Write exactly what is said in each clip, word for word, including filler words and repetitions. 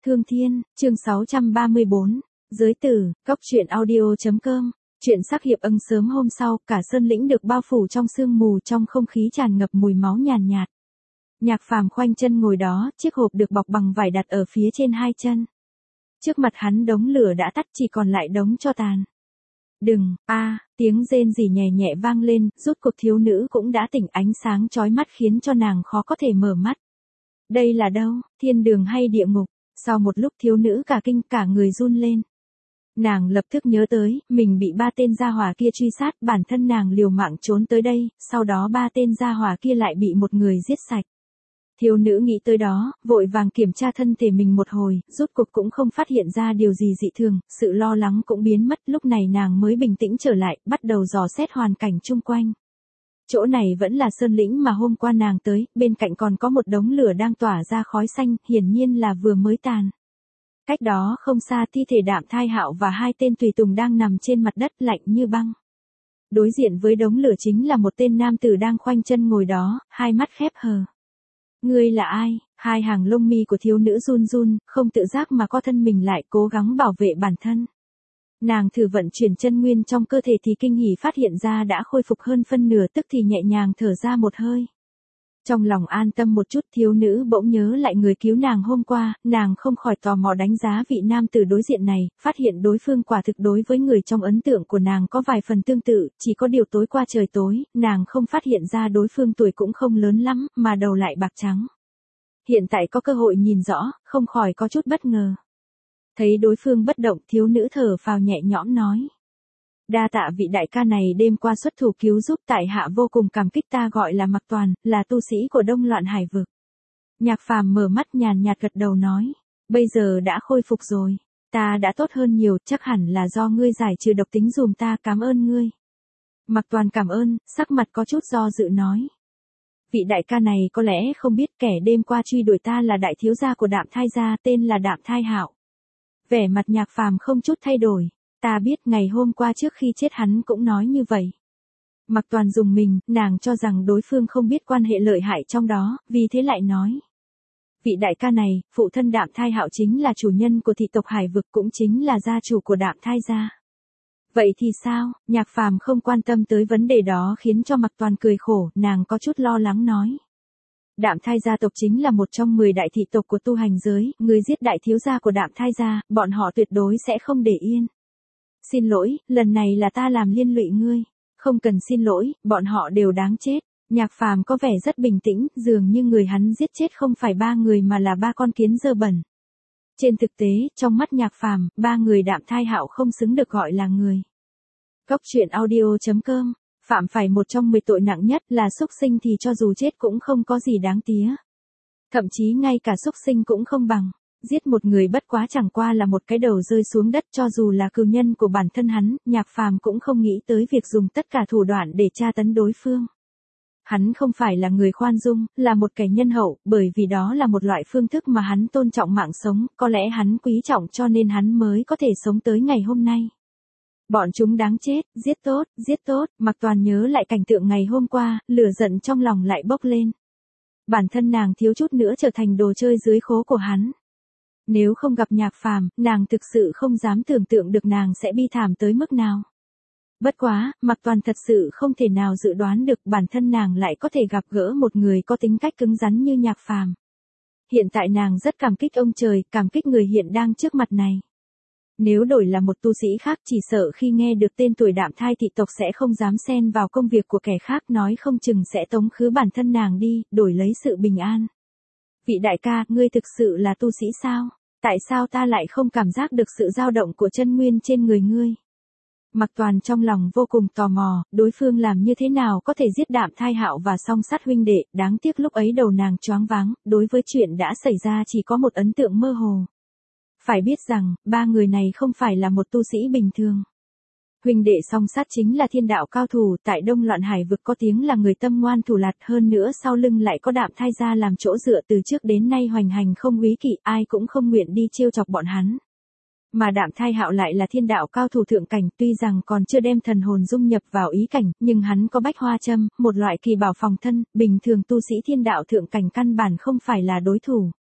Thương Thiên, chương sáu trăm ba mươi bốn, giới tử, cóc truyện audio.com, chuyện sắc hiệp âng sớm hôm sau, cả sơn lĩnh được bao phủ trong sương mù, trong không khí tràn ngập mùi máu nhàn nhạt, nhạt. Nhạc Phàm khoanh chân ngồi đó, chiếc hộp được bọc bằng vải đặt ở phía trên hai chân. Trước mặt hắn đống lửa đã tắt, chỉ còn lại đống tro tàn. Đừng, a, tiếng rên rỉ nhẹ nhẹ vang lên, rốt cuộc thiếu nữ cũng đã tỉnh, ánh sáng chói mắt khiến cho nàng khó có thể mở mắt. Đây là đâu, thiên đường hay địa ngục? Sau một lúc thiếu nữ cả kinh, cả người run lên. Nàng lập tức nhớ tới, mình bị ba tên gia hỏa kia truy sát, bản thân nàng liều mạng trốn tới đây, sau đó ba tên gia hỏa kia lại bị một người giết sạch. Thiếu nữ nghĩ tới đó, vội vàng kiểm tra thân thể mình một hồi, rốt cuộc cũng không phát hiện ra điều gì dị thường, sự lo lắng cũng biến mất, lúc này nàng mới bình tĩnh trở lại, bắt đầu dò xét hoàn cảnh chung quanh. Chỗ này vẫn là sơn lĩnh mà hôm qua nàng tới, bên cạnh còn có một đống lửa đang tỏa ra khói xanh, hiển nhiên là vừa mới tàn. Cách đó không xa thi thể Đạm Thai Hạo và hai tên tùy tùng đang nằm trên mặt đất lạnh như băng. Đối diện với đống lửa chính là một tên nam tử đang khoanh chân ngồi đó, hai mắt khép hờ. Ngươi là ai? Hai hàng lông mi của thiếu nữ run run, không tự giác mà co thân mình lại, cố gắng bảo vệ bản thân. Nàng thử vận chuyển chân nguyên trong cơ thể thì kinh hỉ phát hiện ra đã khôi phục hơn phân nửa, tức thì nhẹ nhàng thở ra một hơi. Trong lòng an tâm một chút, thiếu nữ bỗng nhớ lại người cứu nàng hôm qua, nàng không khỏi tò mò đánh giá vị nam tử đối diện này, phát hiện đối phương quả thực đối với người trong ấn tượng của nàng có vài phần tương tự, chỉ có điều tối qua trời tối, nàng không phát hiện ra đối phương tuổi cũng không lớn lắm, mà đầu lại bạc trắng. Hiện tại có cơ hội nhìn rõ, không khỏi có chút bất ngờ. Thấy đối phương bất động, thiếu nữ thở phào nhẹ nhõm nói. Đa tạ vị đại ca này đêm qua xuất thủ cứu giúp, tại hạ vô cùng cảm kích, ta gọi là Mạc Toàn, là tu sĩ của Đông Loạn Hải vực. Nhạc Phàm mở mắt nhàn nhạt gật đầu nói, bây giờ đã khôi phục rồi, ta đã tốt hơn nhiều, chắc hẳn là do ngươi giải trừ độc tính dùm ta, cảm ơn ngươi. Mạc Toàn cảm ơn, sắc mặt có chút do dự nói. Vị đại ca này có lẽ không biết kẻ đêm qua truy đuổi ta là đại thiếu gia của Đạm Thai gia, tên là Đạm Thai Hạo. Vẻ mặt Nhạc Phàm không chút thay đổi. Ta biết, ngày hôm qua trước khi chết hắn cũng nói như vậy. Mạc Toàn dùng mình, nàng cho rằng đối phương không biết quan hệ lợi hại trong đó, vì thế lại nói. Vị đại ca này, phụ thân Đạm Thai Hạo chính là chủ nhân của thị tộc Hải vực, cũng chính là gia chủ của Đạm Thai gia. Vậy thì sao? Nhạc Phàm không quan tâm tới vấn đề đó khiến cho Mạc Toàn cười khổ, nàng có chút lo lắng nói. Đạm Thai gia tộc chính là một trong mười đại thị tộc của tu hành giới, người giết đại thiếu gia của Đạm Thai gia, bọn họ tuyệt đối sẽ không để yên. Xin lỗi, lần này là ta làm liên lụy ngươi. Không cần xin lỗi, bọn họ đều đáng chết. Nhạc Phàm có vẻ rất bình tĩnh, dường như người hắn giết chết không phải ba người mà là ba con kiến dơ bẩn. Trên thực tế, trong mắt Nhạc Phàm, ba người Đạm Thai Hạo không xứng được gọi là người. Cóc truyện audio.com, phạm phải một trong mười tội nặng nhất là súc sinh thì cho dù chết cũng không có gì đáng tía. Thậm chí ngay cả súc sinh cũng không bằng. Giết một người bất quá chẳng qua là một cái đầu rơi xuống đất, cho dù là cừu nhân của bản thân hắn, Nhạc Phàm cũng không nghĩ tới việc dùng tất cả thủ đoạn để tra tấn đối phương. Hắn không phải là người khoan dung, là một kẻ nhân hậu, bởi vì đó là một loại phương thức mà hắn tôn trọng mạng sống, có lẽ hắn quý trọng cho nên hắn mới có thể sống tới ngày hôm nay. Bọn chúng đáng chết, giết tốt, giết tốt, Mạc Toàn nhớ lại cảnh tượng ngày hôm qua, lửa giận trong lòng lại bốc lên. Bản thân nàng thiếu chút nữa trở thành đồ chơi dưới khố của hắn. Nếu không gặp Nhạc Phàm, nàng thực sự không dám tưởng tượng được nàng sẽ bi thảm tới mức nào. Bất quá, Mạc Toàn thật sự không thể nào dự đoán được bản thân nàng lại có thể gặp gỡ một người có tính cách cứng rắn như Nhạc Phàm. Hiện tại nàng rất cảm kích ông trời, cảm kích người hiện đang trước mặt này. Nếu đổi là một tu sĩ khác chỉ sợ khi nghe được tên tuổi Đạm Thai thị tộc sẽ không dám xen vào công việc của kẻ khác, nói không chừng sẽ tống khứ bản thân nàng đi, đổi lấy sự bình an. Vị đại ca, ngươi thực sự là tu sĩ sao? Tại sao ta lại không cảm giác được sự dao động của chân nguyên trên người ngươi? Mạc Toàn trong lòng vô cùng tò mò, đối phương làm như thế nào có thể giết Đạm Thai Hạo và song sát huynh đệ, đáng tiếc lúc ấy đầu nàng choáng váng, đối với chuyện đã xảy ra chỉ có một ấn tượng mơ hồ. Phải biết rằng, ba người này không phải là một tu sĩ bình thường. Huynh đệ song sát chính là thiên đạo cao thủ, tại Đông Loạn Hải vực có tiếng là người tâm ngoan thủ lạt, hơn nữa sau lưng lại có Đạm Thai gia làm chỗ dựa, từ trước đến nay hoành hành không úy kỵ, ai cũng không nguyện đi trêu chọc bọn hắn. Mà Đạm Thai Hạo lại là thiên đạo cao thủ thượng cảnh, tuy rằng còn chưa đem thần hồn dung nhập vào ý cảnh, nhưng hắn có bách hoa châm, một loại kỳ bảo phòng thân, bình thường tu sĩ thiên đạo thượng cảnh căn bản không phải là đối thủ.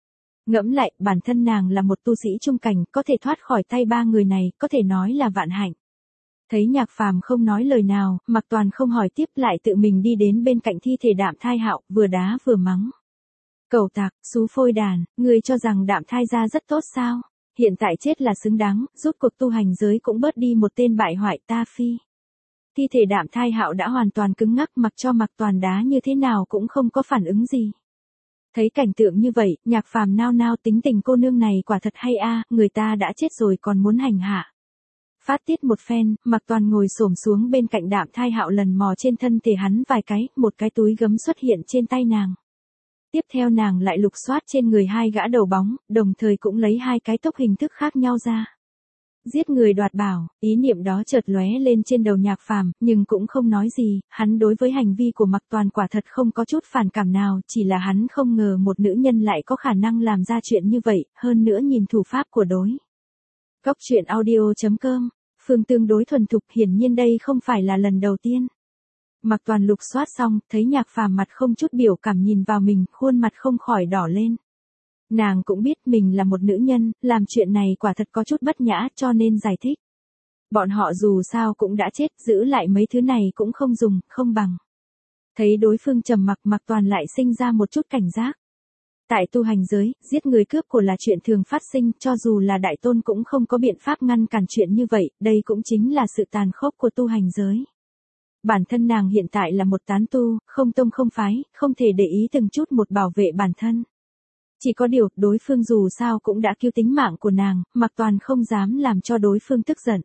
Ngẫm lại, bản thân nàng là một tu sĩ trung cảnh, có thể thoát khỏi tay ba người này, có thể nói là vạn hạnh. Thấy Nhạc Phàm không nói lời nào, Mạc Toàn không hỏi tiếp lại tự mình đi đến bên cạnh thi thể Đạm Thai Hạo, vừa đá vừa mắng. Cẩu tặc, xú phôi đàn, ngươi cho rằng Đạm Thai gia rất tốt sao? Hiện tại chết là xứng đáng, rút cuộc tu hành giới cũng bớt đi một tên bại hoại ta phi. Thi thể Đạm Thai Hạo đã hoàn toàn cứng ngắc, mặc cho Mạc Toàn đá như thế nào cũng không có phản ứng gì. Thấy cảnh tượng như vậy, Nhạc Phàm nao nao, tính tình cô nương này quả thật hay a, người ta đã chết rồi còn muốn hành hạ. Phát tiết một phen, Mạc Toàn ngồi xổm xuống bên cạnh Đạm Thai Hạo, lần mò trên thân thể hắn vài cái, một cái túi gấm xuất hiện trên tay nàng. Tiếp theo nàng lại lục soát trên người hai gã đầu bóng, đồng thời cũng lấy hai cái tốc hình thức khác nhau ra. Giết người đoạt bảo, ý niệm đó chợt lóe lên trên đầu Nhạc Phàm, nhưng cũng không nói gì, hắn đối với hành vi của Mạc Toàn quả thật không có chút phản cảm nào, chỉ là hắn không ngờ một nữ nhân lại có khả năng làm ra chuyện như vậy, hơn nữa nhìn thủ pháp của đối. Cóc truyện audio chấm com, Phương tương đối thuần thục, hiển nhiên đây không phải là lần đầu tiên. Mạc Toàn lục soát xong, thấy Nhạc Phàm mặt không chút biểu cảm nhìn vào mình, khuôn mặt không khỏi đỏ lên. Nàng cũng biết mình là một nữ nhân, làm chuyện này quả thật có chút bất nhã, cho nên giải thích. Bọn họ dù sao cũng đã chết, giữ lại mấy thứ này cũng không dùng, không bằng. Thấy đối phương trầm mặc, Mạc Toàn lại sinh ra một chút cảnh giác. Tại tu hành giới, giết người cướp của là chuyện thường phát sinh, cho dù là đại tôn cũng không có biện pháp ngăn cản chuyện như vậy, đây cũng chính là sự tàn khốc của tu hành giới. Bản thân nàng hiện tại là một tán tu, không tông không phái, không thể để ý từng chút một bảo vệ bản thân. Chỉ có điều, đối phương dù sao cũng đã cứu tính mạng của nàng, Mạc Toàn không dám làm cho đối phương tức giận.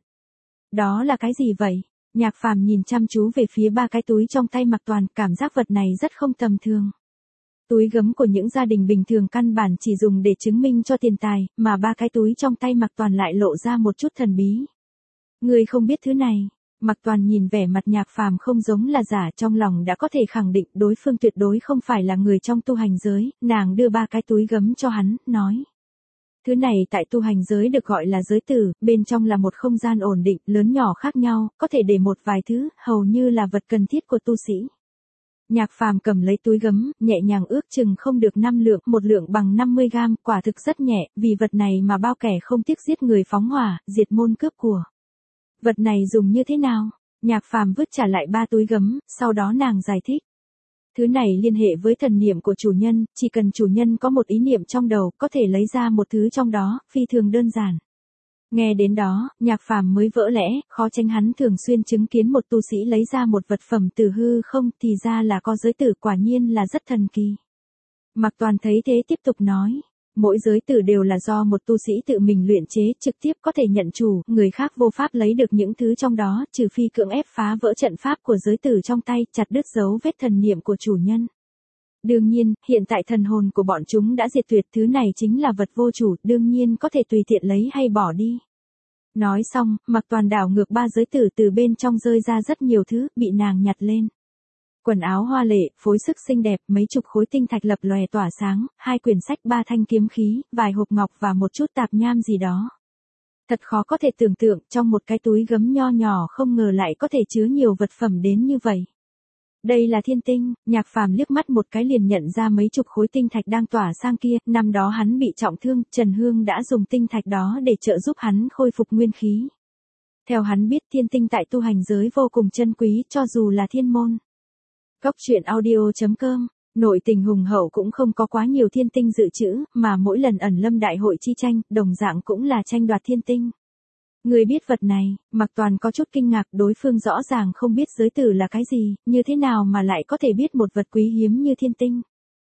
Đó là cái gì vậy? Nhạc Phàm nhìn chăm chú về phía ba cái túi trong tay Mạc Toàn, cảm giác vật này rất không tầm thường. Túi gấm của những gia đình bình thường căn bản chỉ dùng để chứng minh cho tiền tài, mà ba cái túi trong tay Mạc Toàn lại lộ ra một chút thần bí. Ngươi không biết thứ này. Mạc Toàn nhìn vẻ mặt Nhạc Phàm không giống là giả, trong lòng đã có thể khẳng định đối phương tuyệt đối không phải là người trong tu hành giới, nàng đưa ba cái túi gấm cho hắn, nói. Thứ này tại tu hành giới được gọi là giới tử, bên trong là một không gian ổn định, lớn nhỏ khác nhau, có thể để một vài thứ, hầu như là vật cần thiết của tu sĩ. Nhạc Phàm cầm lấy túi gấm, nhẹ nhàng ước chừng không được năm lượng, một lượng bằng năm mươi gam, quả thực rất nhẹ, vì vật này mà bao kẻ không tiếc giết người phóng hỏa, diệt môn cướp của. Vật này dùng như thế nào? Nhạc Phàm vứt trả lại ba túi gấm, sau đó nàng giải thích. Thứ này liên hệ với thần niệm của chủ nhân, chỉ cần chủ nhân có một ý niệm trong đầu, có thể lấy ra một thứ trong đó, phi thường đơn giản. Nghe đến đó, Nhạc Phàm mới vỡ lẽ, khó tránh hắn thường xuyên chứng kiến một tu sĩ lấy ra một vật phẩm từ hư không, thì ra là có giới tử, quả nhiên là rất thần kỳ. Mạc Toàn thấy thế tiếp tục nói. Mỗi giới tử đều là do một tu sĩ tự mình luyện chế, trực tiếp có thể nhận chủ, người khác vô pháp lấy được những thứ trong đó, trừ phi cưỡng ép phá vỡ trận pháp của giới tử trong tay, chặt đứt dấu vết thần niệm của chủ nhân. Đương nhiên, hiện tại thần hồn của bọn chúng đã diệt tuyệt, thứ này chính là vật vô chủ, đương nhiên có thể tùy tiện lấy hay bỏ đi. Nói xong, Mạc Toàn đảo ngược ba giới tử, từ bên trong rơi ra rất nhiều thứ, bị nàng nhặt lên. Quần áo hoa lệ, phối sức xinh đẹp, mấy chục khối tinh thạch lập lòe tỏa sáng, hai quyển sách, ba thanh kiếm khí, vài hộp ngọc và một chút tạp nham gì đó. Thật khó có thể tưởng tượng, trong một cái túi gấm nho nhỏ không ngờ lại có thể chứa nhiều vật phẩm đến như vậy. Đây là thiên tinh, Nhạc Phàm liếc mắt một cái liền nhận ra mấy chục khối tinh thạch đang tỏa sang kia, năm đó hắn bị trọng thương, Trần Hương đã dùng tinh thạch đó để trợ giúp hắn khôi phục nguyên khí. Theo hắn biết thiên tinh tại tu hành giới vô cùng chân quý, cho dù là thiên môn. Cóc truyện audio chấm com, nội tình hùng hậu cũng không có quá nhiều thiên tinh dự trữ, mà mỗi lần ẩn lâm đại hội chi tranh, đồng dạng cũng là tranh đoạt thiên tinh. Người biết vật này, Mạc Toàn có chút kinh ngạc, đối phương rõ ràng không biết giới tử là cái gì, như thế nào mà lại có thể biết một vật quý hiếm như thiên tinh.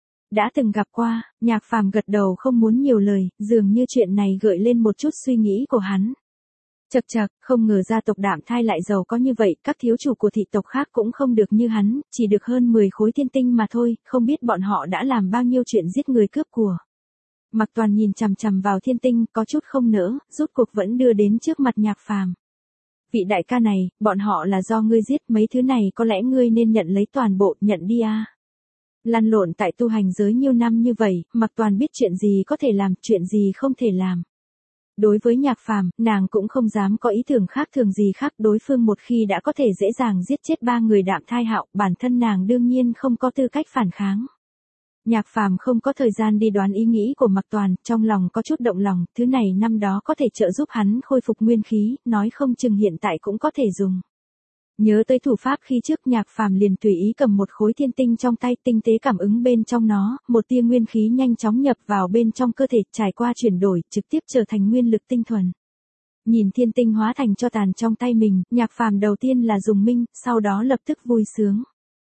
Đã từng gặp qua, Nhạc Phàm gật đầu không muốn nhiều lời, dường như chuyện này gợi lên một chút suy nghĩ của hắn. Chậc chậc, không ngờ gia tộc Đạm Thai lại giàu có như vậy, các thiếu chủ của thị tộc khác cũng không được như hắn, chỉ được hơn mười khối thiên tinh mà thôi, không biết bọn họ đã làm bao nhiêu chuyện giết người cướp của. Mạc Toàn nhìn chằm chằm vào thiên tinh, có chút không nỡ, rút cuộc vẫn đưa đến trước mặt Nhạc Phàm. Vị đại ca này, bọn họ là do ngươi giết, mấy thứ này có lẽ ngươi nên nhận lấy toàn bộ, nhận đi a. Lăn lộn tại tu hành giới nhiều năm như vậy, Mạc Toàn biết chuyện gì có thể làm, chuyện gì không thể làm. Đối với Nhạc Phàm, nàng cũng không dám có ý tưởng khác thường gì khác, đối phương một khi đã có thể dễ dàng giết chết ba người Đạm Thai Hạo, bản thân nàng đương nhiên không có tư cách phản kháng. Nhạc Phàm không có thời gian đi đoán ý nghĩ của Mạc Toàn, trong lòng có chút động lòng, thứ này năm đó có thể trợ giúp hắn khôi phục nguyên khí, nói không chừng hiện tại cũng có thể dùng. Nhớ tới thủ pháp khi trước, Nhạc Phàm liền tùy ý cầm một khối thiên tinh trong tay, tinh tế cảm ứng bên trong nó, một tia nguyên khí nhanh chóng nhập vào bên trong cơ thể, trải qua chuyển đổi, trực tiếp trở thành nguyên lực tinh thuần. Nhìn thiên tinh hóa thành cho tàn trong tay mình, Nhạc Phàm đầu tiên là dùng mình, sau đó lập tức vui sướng.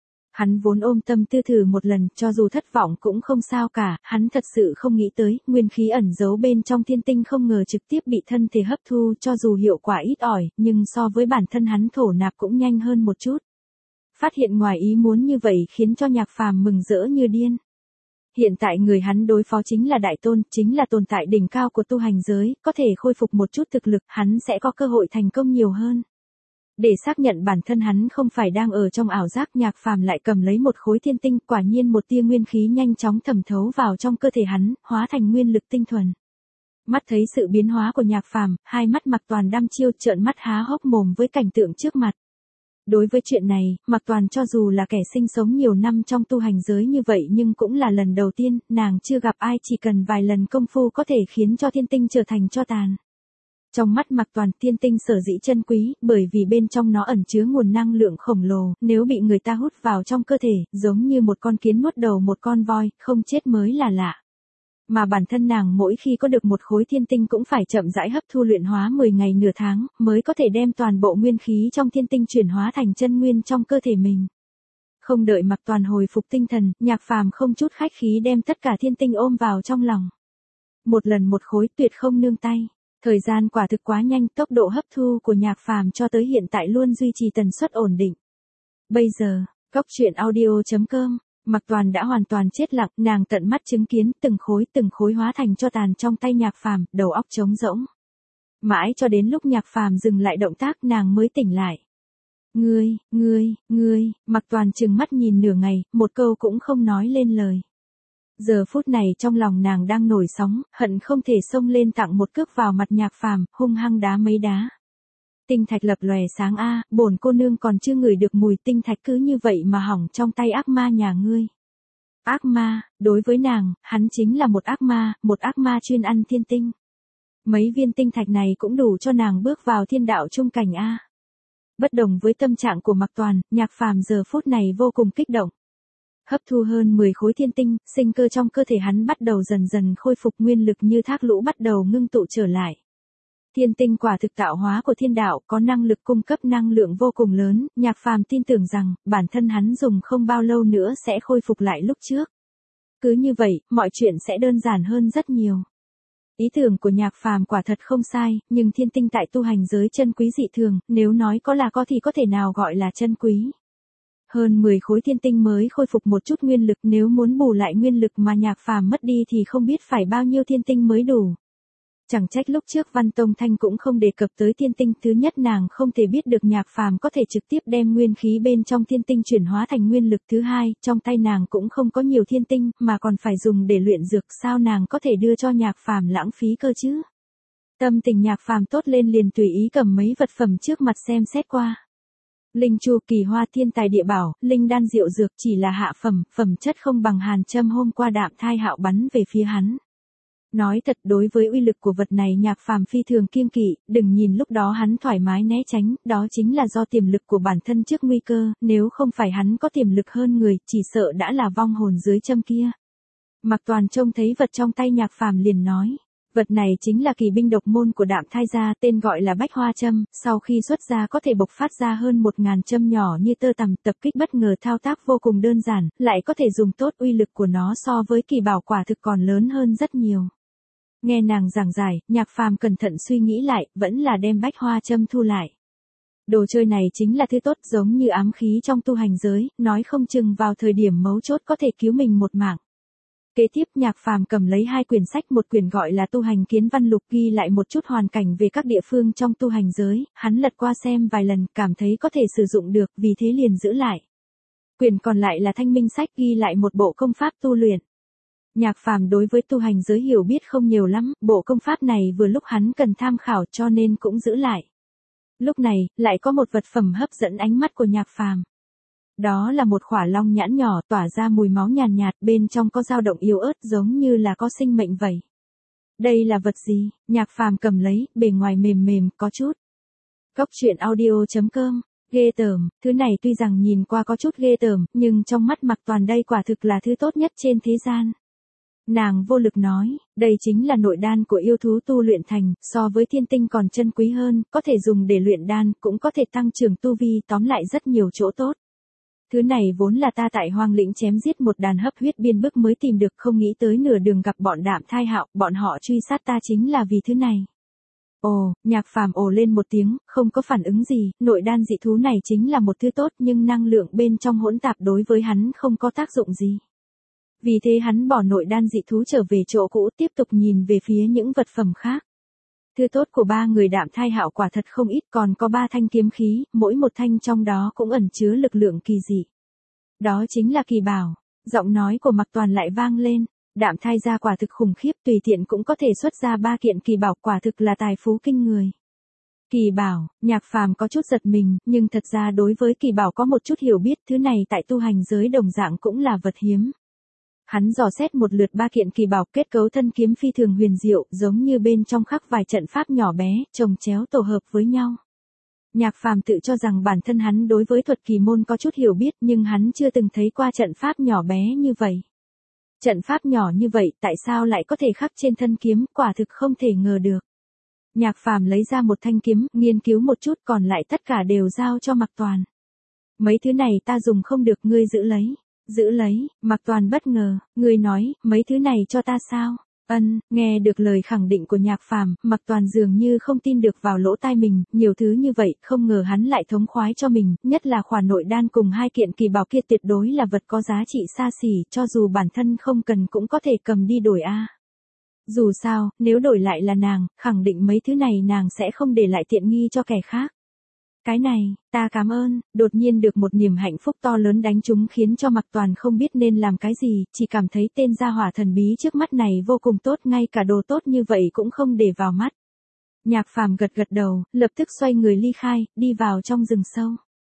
Hắn vốn ôm tâm tư thử một lần, cho dù thất vọng cũng không sao cả, hắn thật sự không nghĩ tới, nguyên khí ẩn giấu bên trong thiên tinh không ngờ trực tiếp bị thân thể hấp thu, cho dù hiệu quả ít ỏi, nhưng so với bản thân hắn thổ nạp cũng nhanh hơn một chút. Phát hiện ngoài ý muốn như vậy khiến cho Nhạc Phàm mừng rỡ như điên. Hiện tại người hắn đối phó chính là Đại Tôn, chính là tồn tại đỉnh cao của tu hành giới, có thể khôi phục một chút thực lực, hắn sẽ có cơ hội thành công nhiều hơn. Để xác nhận bản thân hắn không phải đang ở trong ảo giác, Nhạc Phàm lại cầm lấy một khối thiên tinh, quả nhiên một tia nguyên khí nhanh chóng thẩm thấu vào trong cơ thể hắn, hóa thành nguyên lực tinh thuần. Mắt thấy sự biến hóa của Nhạc Phàm, hai mắt Mạc Toàn đăm chiêu, trợn mắt há hốc mồm với cảnh tượng trước mặt. Đối với chuyện này, Mạc Toàn cho dù là kẻ sinh sống nhiều năm trong tu hành giới như vậy nhưng cũng là lần đầu tiên, nàng chưa gặp ai chỉ cần vài lần công phu có thể khiến cho thiên tinh trở thành tro tàn. Trong mắt Mạc Toàn, thiên tinh sở dĩ chân quý, bởi vì bên trong nó ẩn chứa nguồn năng lượng khổng lồ, nếu bị người ta hút vào trong cơ thể, giống như một con kiến nuốt đầu một con voi, không chết mới là lạ. Mà bản thân nàng mỗi khi có được một khối thiên tinh cũng phải chậm rãi hấp thu luyện hóa mười ngày nửa tháng, mới có thể đem toàn bộ nguyên khí trong thiên tinh chuyển hóa thành chân nguyên trong cơ thể mình. Không đợi Mạc Toàn hồi phục tinh thần, Nhạc Phàm không chút khách khí đem tất cả thiên tinh ôm vào trong lòng. Một lần một khối, tuyệt không nương tay. Thời gian quả thực quá nhanh, tốc độ hấp thu của Nhạc Phàm cho tới hiện tại luôn duy trì tần suất ổn định. Bây giờ, Cốc truyện audio chấm com, Mạc Toàn đã hoàn toàn chết lặng, nàng tận mắt chứng kiến từng khối từng khối hóa thành tro tàn trong tay Nhạc Phàm, đầu óc trống rỗng. Mãi cho đến lúc Nhạc Phàm dừng lại động tác nàng mới tỉnh lại. Ngươi, ngươi, ngươi, Mạc Toàn trừng mắt nhìn nửa ngày, một câu cũng không nói lên lời. Giờ phút này trong lòng nàng đang nổi sóng, hận không thể xông lên tặng một cước vào mặt Nhạc Phàm, hung hăng đá mấy đá. Tinh thạch lập lòe sáng a, bổn cô nương còn chưa ngửi được mùi tinh thạch cứ như vậy mà hỏng trong tay ác ma nhà ngươi. Ác ma, đối với nàng, hắn chính là một ác ma, một ác ma chuyên ăn thiên tinh. Mấy viên tinh thạch này cũng đủ cho nàng bước vào thiên đạo trung cảnh a. Bất đồng với tâm trạng của Mạc Toàn, Nhạc Phàm giờ phút này vô cùng kích động. Hấp thu hơn mười khối thiên tinh, sinh cơ trong cơ thể hắn bắt đầu dần dần khôi phục, nguyên lực như thác lũ bắt đầu ngưng tụ trở lại. Thiên tinh quả thực tạo hóa của thiên đạo, có năng lực cung cấp năng lượng vô cùng lớn, Nhạc Phàm tin tưởng rằng, bản thân hắn dùng không bao lâu nữa sẽ khôi phục lại lúc trước. Cứ như vậy, mọi chuyện sẽ đơn giản hơn rất nhiều. Ý tưởng của Nhạc Phàm quả thật không sai, nhưng thiên tinh tại tu hành giới chân quý dị thường, nếu nói có là có thì có thể nào gọi là chân quý. Hơn mười khối thiên tinh mới khôi phục một chút nguyên lực, nếu muốn bù lại nguyên lực mà Nhạc Phàm mất đi thì không biết phải bao nhiêu thiên tinh mới đủ. Chẳng trách lúc trước Văn Tông Thanh cũng không đề cập tới thiên tinh, thứ nhất nàng không thể biết được Nhạc Phàm có thể trực tiếp đem nguyên khí bên trong thiên tinh chuyển hóa thành nguyên lực, thứ hai, trong tay nàng cũng không có nhiều thiên tinh, mà còn phải dùng để luyện dược, sao nàng có thể đưa cho Nhạc Phàm lãng phí cơ chứ? Tâm tình Nhạc Phàm tốt lên liền tùy ý cầm mấy vật phẩm trước mặt xem xét qua. Linh chu, kỳ hoa, thiên tài địa bảo, linh đan, diệu dược chỉ là hạ phẩm, phẩm chất không bằng hàn châm hôm qua Đạm Thai Hạo bắn về phía hắn. Nói thật, đối với uy lực của vật này Nhạc Phàm phi thường kiêng kỵ, đừng nhìn lúc đó hắn thoải mái né tránh, đó chính là do tiềm lực của bản thân trước nguy cơ, nếu không phải hắn có tiềm lực hơn người, chỉ sợ đã là vong hồn dưới châm kia. Mạc Toàn trông thấy vật trong tay Nhạc Phàm liền nói. Vật này chính là kỳ binh độc môn của Đạm Thai gia, tên gọi là Bách Hoa Châm, sau khi xuất ra có thể bộc phát ra hơn một ngàn châm nhỏ như tơ tằm, tập kích bất ngờ, thao tác vô cùng đơn giản, lại có thể dùng tốt, uy lực của nó so với kỳ bảo quả thực còn lớn hơn rất nhiều. Nghe nàng giảng giải, Nhạc Phàm cẩn thận suy nghĩ lại, vẫn là đem Bách Hoa Châm thu lại. Đồ chơi này chính là thứ tốt, giống như ám khí trong tu hành giới, nói không chừng vào thời điểm mấu chốt có thể cứu mình một mạng. Kế tiếp Nhạc Phàm cầm lấy hai quyển sách, một quyển gọi là Tu Hành Kiến Văn Lục, ghi lại một chút hoàn cảnh về các địa phương trong tu hành giới, hắn lật qua xem vài lần, cảm thấy có thể sử dụng được, vì thế liền giữ lại. Quyển còn lại là Thanh Minh Sách, ghi lại một bộ công pháp tu luyện. Nhạc Phàm đối với tu hành giới hiểu biết không nhiều lắm, bộ công pháp này vừa lúc hắn cần tham khảo cho nên cũng giữ lại. Lúc này, lại có một vật phẩm hấp dẫn ánh mắt của Nhạc Phàm. Đó là một khỏa long nhãn nhỏ tỏa ra mùi máu nhàn nhạt, nhạt, bên trong có dao động yếu ớt giống như là có sinh mệnh vậy. Đây là vật gì? Nhạc Phàm cầm lấy, bề ngoài mềm mềm, có chút. Cốc truyện audio chấm com, ghê tởm, thứ này tuy rằng nhìn qua có chút ghê tởm, nhưng trong mắt Mạc Toàn đây quả thực là thứ tốt nhất trên thế gian. Nàng vô lực nói, đây chính là nội đan của yêu thú tu luyện thành, so với thiên tinh còn chân quý hơn, có thể dùng để luyện đan, cũng có thể tăng trưởng tu vi, tóm lại rất nhiều chỗ tốt. Thứ này vốn là ta tại Hoang Lĩnh chém giết một đàn hấp huyết biên bức mới tìm được, không nghĩ tới nửa đường gặp bọn Đạm Thai Hạo, bọn họ truy sát ta chính là vì thứ này. Ồ, Nhạc Phàm ồ lên một tiếng, không có phản ứng gì, nội đan dị thú này chính là một thứ tốt nhưng năng lượng bên trong hỗn tạp đối với hắn không có tác dụng gì. Vì thế hắn bỏ nội đan dị thú trở về chỗ cũ, tiếp tục nhìn về phía những vật phẩm khác. Thứ tốt của ba người Đạm Thai Hạo quả thật không ít, còn có ba thanh kiếm khí, mỗi một thanh trong đó cũng ẩn chứa lực lượng kỳ dị. Đó chính là kỳ bảo. Giọng nói của Mạc Toàn lại vang lên, Đạm Thai gia quả thực khủng khiếp, tùy tiện cũng có thể xuất ra ba kiện kỳ bảo, quả thực là tài phú kinh người. Kỳ bảo, Nhạc Phàm có chút giật mình, nhưng thật ra đối với kỳ bảo có một chút hiểu biết, thứ này tại tu hành giới đồng dạng cũng là vật hiếm. Hắn dò xét một lượt ba kiện kỳ bảo, kết cấu thân kiếm phi thường huyền diệu, giống như bên trong khắc vài trận pháp nhỏ bé, chồng chéo tổ hợp với nhau. Nhạc Phàm tự cho rằng bản thân hắn đối với thuật kỳ môn có chút hiểu biết, nhưng hắn chưa từng thấy qua trận pháp nhỏ bé như vậy. Trận pháp nhỏ như vậy, tại sao lại có thể khắc trên thân kiếm, quả thực không thể ngờ được. Nhạc Phàm lấy ra một thanh kiếm, nghiên cứu một chút, còn lại tất cả đều giao cho Mạc Toàn. Mấy thứ này ta dùng không được, ngươi giữ lấy. Giữ lấy, Mạc Toàn bất ngờ, ngươi nói, mấy thứ này cho ta sao? Ân, nghe được lời khẳng định của Nhạc Phàm, Mạc Toàn dường như không tin được vào lỗ tai mình, nhiều thứ như vậy, không ngờ hắn lại thống khoái cho mình, nhất là khỏa nội đan cùng hai kiện kỳ bảo kia tuyệt đối là vật có giá trị xa xỉ, cho dù bản thân không cần cũng có thể cầm đi đổi a. Dù sao, nếu đổi lại là nàng, khẳng định mấy thứ này nàng sẽ không để lại tiện nghi cho kẻ khác. Cái này, ta cảm ơn, đột nhiên được một niềm hạnh phúc to lớn đánh trúng khiến cho Mạc Toàn không biết nên làm cái gì, chỉ cảm thấy tên gia hỏa thần bí trước mắt này vô cùng tốt, ngay cả đồ tốt như vậy cũng không để vào mắt. Nhạc Phàm gật gật đầu, lập tức xoay người ly khai, đi vào trong rừng sâu.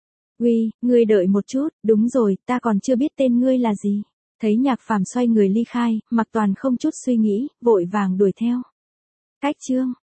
Uy, ngươi đợi một chút, đúng rồi, ta còn chưa biết tên ngươi là gì. Thấy Nhạc Phàm xoay người ly khai, Mạc Toàn không chút suy nghĩ, vội vàng đuổi theo. Cách chương